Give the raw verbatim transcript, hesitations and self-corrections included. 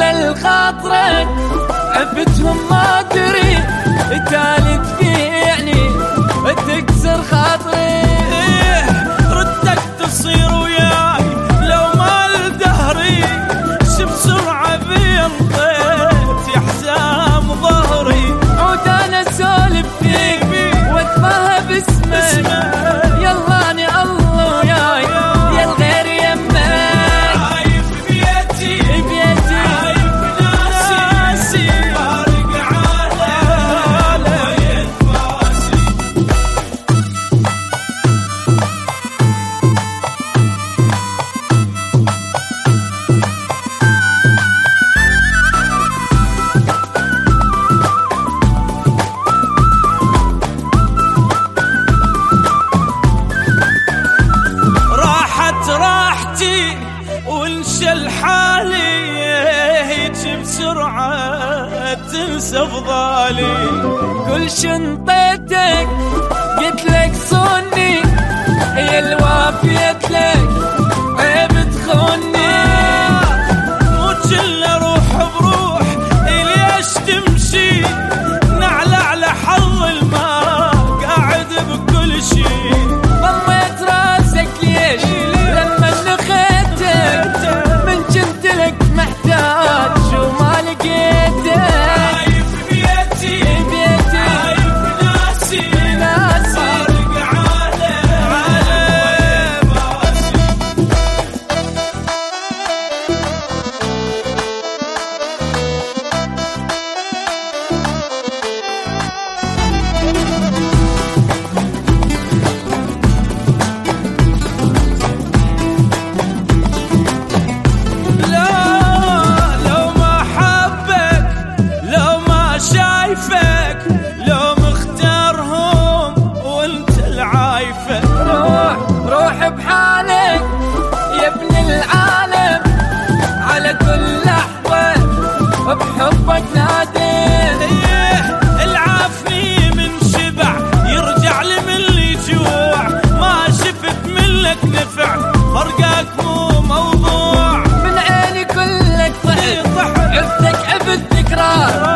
ولا خاطرك عفتهم ما ادري تالت فيعني تكسر خاطري. ردك تصير وياي لو ما لدهري شو بسرعة بينطيت يا حزام ظهري. عود انا اسولف فيك واتفاهى باسمك يلا اني الله وياي يا الغير يمك. عايف بيتي بيتي عايف ناسي فارق عالم ينفاسي. راحت راحتي وانشل حالي هيك بسرعة تنسى فضالي. كل شنطتك قلت لك صوني هي الوافيت لك عيب تخوني. مو كل روح بروح ليش تمشي نعلى على حظ الماء قاعد بكل شي. ضميت راسك ليش لما نخيتك من كنت لك محتاج وما لقيتك. عايف بيتي بيتي عايف ناسي ناسي فارق عالم عالم باسي. لو مختارهم وانت العايفة روح روح بحالك يا ابن العالم على كل لحظة بحبك نادين. إيه العافني من شبع يرجع لي من اللي جوع ما شفت منك نفع فرقك مو موضوع. من عيني كلك ضحك عفتك عبد تكرار